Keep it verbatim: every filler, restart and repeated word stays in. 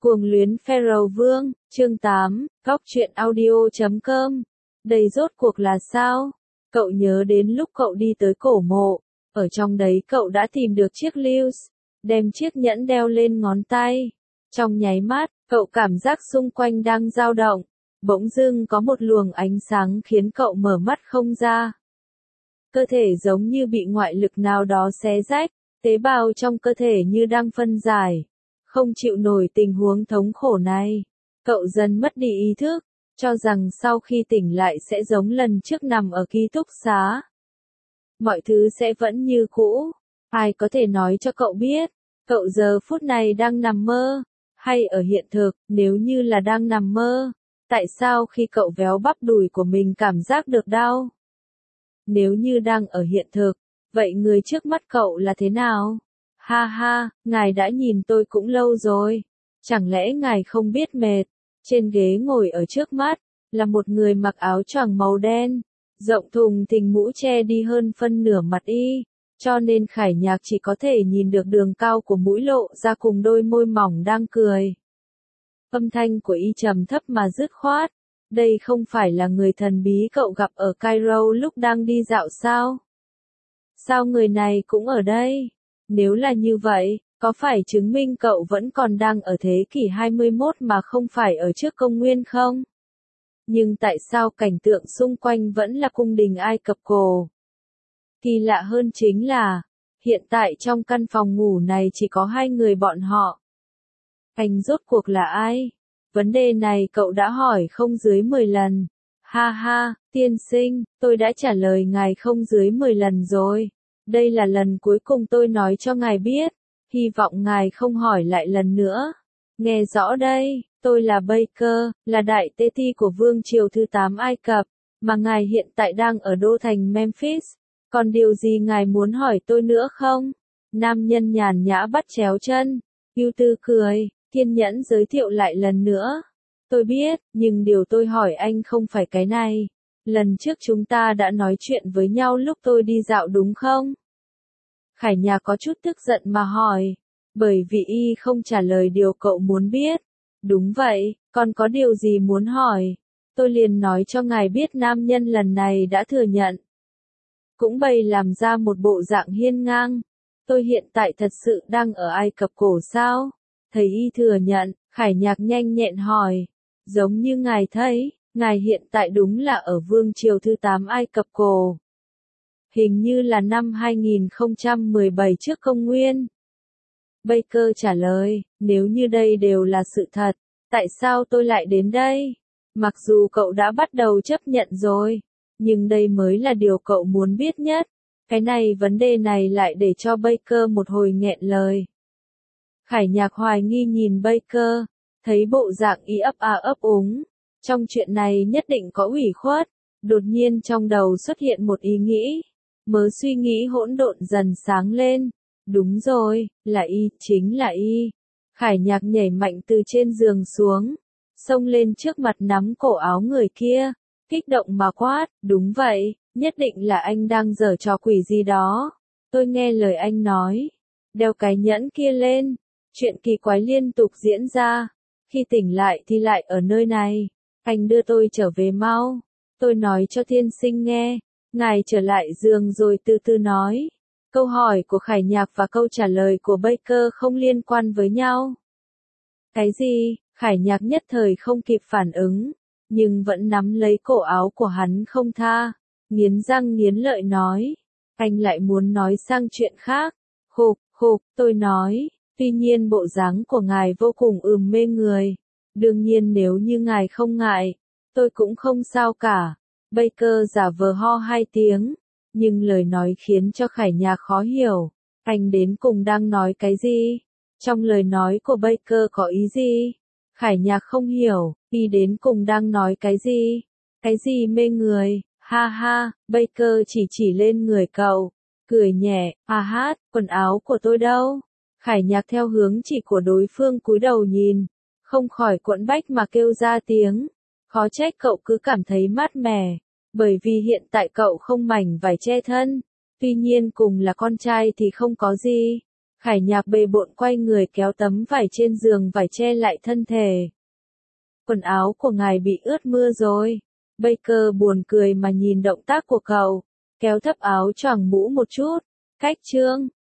Cuồng luyến Pharaoh Vương, chương tám, góc truyện audio chấm com. Đây rốt cuộc là sao? Cậu nhớ đến lúc cậu đi tới cổ mộ, ở trong đấy cậu đã tìm được chiếc Lewis, đem chiếc nhẫn đeo lên ngón tay. Trong nháy mắt, cậu cảm giác xung quanh đang dao động, bỗng dưng có một luồng ánh sáng khiến cậu mở mắt không ra. Cơ thể giống như bị ngoại lực nào đó xé rách, tế bào trong cơ thể như đang phân giải. Không chịu nổi tình huống thống khổ này, cậu dần mất đi ý thức, cho rằng sau khi tỉnh lại sẽ giống lần trước nằm ở ký túc xá. Mọi thứ sẽ vẫn như cũ, ai có thể nói cho cậu biết, cậu giờ phút này đang nằm mơ, hay ở hiện thực. Nếu như là đang nằm mơ, tại sao khi cậu véo bắp đùi của mình cảm giác được đau? Nếu như đang ở hiện thực, vậy người trước mắt cậu là thế nào? Ha ha, ngài đã nhìn tôi cũng lâu rồi. Chẳng lẽ ngài không biết mệt? Trên ghế ngồi ở trước mắt, là một người mặc áo choàng màu đen, rộng thùng thình mũ che đi hơn phân nửa mặt y, cho nên Khải Nhạc chỉ có thể nhìn được đường cao của mũi lộ ra cùng đôi môi mỏng đang cười. Âm thanh của y trầm thấp mà dứt khoát. Đây không phải là người thần bí cậu gặp ở Cairo lúc đang đi dạo sao? Sao người này cũng ở đây? Nếu là như vậy, có phải chứng minh cậu vẫn còn đang ở thế kỷ hai mươi mốt mà không phải ở trước công nguyên không? Nhưng tại sao cảnh tượng xung quanh vẫn là cung đình Ai Cập cổ? Kỳ lạ hơn chính là, hiện tại trong căn phòng ngủ này chỉ có hai người bọn họ. Anh rốt cuộc là ai? Vấn đề này cậu đã hỏi không dưới mười lần. Ha ha, tiên sinh, tôi đã trả lời ngài không dưới mười lần rồi. Đây là lần cuối cùng tôi nói cho ngài biết, hy vọng ngài không hỏi lại lần nữa. Nghe rõ đây, tôi là Baker, là đại tế ti của vương triều thứ tám Ai Cập, mà ngài hiện tại đang ở đô thành Memphis. Còn điều gì ngài muốn hỏi tôi nữa không? Nam nhân nhàn nhã bắt chéo chân, ưu tư cười, kiên nhẫn giới thiệu lại lần nữa. Tôi biết, nhưng điều tôi hỏi anh không phải cái này. Lần trước chúng ta đã nói chuyện với nhau lúc tôi đi dạo đúng không? Khải Nhạc có chút tức giận mà hỏi, bởi vì y không trả lời điều cậu muốn biết. Đúng vậy, còn có điều gì muốn hỏi? Tôi liền nói cho ngài biết nam nhân lần này đã thừa nhận. Cũng bày làm ra một bộ dạng hiên ngang. Tôi hiện tại thật sự đang ở Ai Cập cổ sao? Thấy y thừa nhận, Khải Nhạc nhanh nhẹn hỏi. Giống như ngài thấy, ngài hiện tại đúng là ở vương triều thứ tám Ai Cập cổ. Hình như là năm hai nghìn không trăm mười bảy trước công nguyên. Baker trả lời, nếu như đây đều là sự thật, tại sao tôi lại đến đây? Mặc dù cậu đã bắt đầu chấp nhận rồi, nhưng đây mới là điều cậu muốn biết nhất. Cái này vấn đề này lại để cho Baker một hồi nghẹn lời. Khải Nhạc hoài nghi nhìn Baker, thấy bộ dạng y ấp a ấp úng. Trong chuyện này nhất định có ủy khuất, đột nhiên trong đầu xuất hiện một ý nghĩ. Mớ suy nghĩ hỗn độn dần sáng lên. Đúng rồi, là y, chính là y. Khải Nhạc nhảy mạnh từ trên giường xuống, xông lên trước mặt nắm cổ áo người kia, kích động mà quát, đúng vậy, nhất định là anh đang giở trò quỷ gì đó. Tôi nghe lời anh nói, đeo cái nhẫn kia lên. Chuyện kỳ quái liên tục diễn ra, khi tỉnh lại thì lại ở nơi này. Anh đưa tôi trở về mau. Tôi nói cho tiên sinh nghe. Ngài trở lại giường rồi từ từ nói. Câu hỏi của Khải Nhạc và câu trả lời của Baker không liên quan với nhau. Cái gì? Khải Nhạc nhất thời không kịp phản ứng, nhưng vẫn nắm lấy cổ áo của hắn không tha, nghiến răng nghiến lợi nói. Anh lại muốn nói sang chuyện khác. Khục, khục, tôi nói, tuy nhiên bộ dáng của ngài vô cùng ừm mê người. Đương nhiên nếu như ngài không ngại, tôi cũng không sao cả. Baker giả vờ ho hai tiếng, nhưng lời nói khiến cho Khải Nhạc khó hiểu. Anh đến cùng đang nói cái gì? Trong lời nói của Baker có ý gì? Khải Nhạc không hiểu, y đến cùng đang nói cái gì? Cái gì mê người? Ha ha, Baker chỉ chỉ lên người cậu, cười nhẹ, à hát, quần áo của tôi đâu? Khải Nhạc theo hướng chỉ của đối phương cúi đầu nhìn, không khỏi quẫn bách mà kêu ra tiếng. Khó trách cậu cứ cảm thấy mát mẻ, bởi vì hiện tại cậu không mảnh vải che thân. Tuy nhiên cùng là con trai thì không có gì. Khải Nhạc bề bộn quay người kéo tấm vải trên giường vải che lại thân thể. Quần áo của ngài bị ướt mưa rồi. Baker buồn cười mà nhìn động tác của cậu, kéo thấp áo choàng mũ một chút. Cách trương,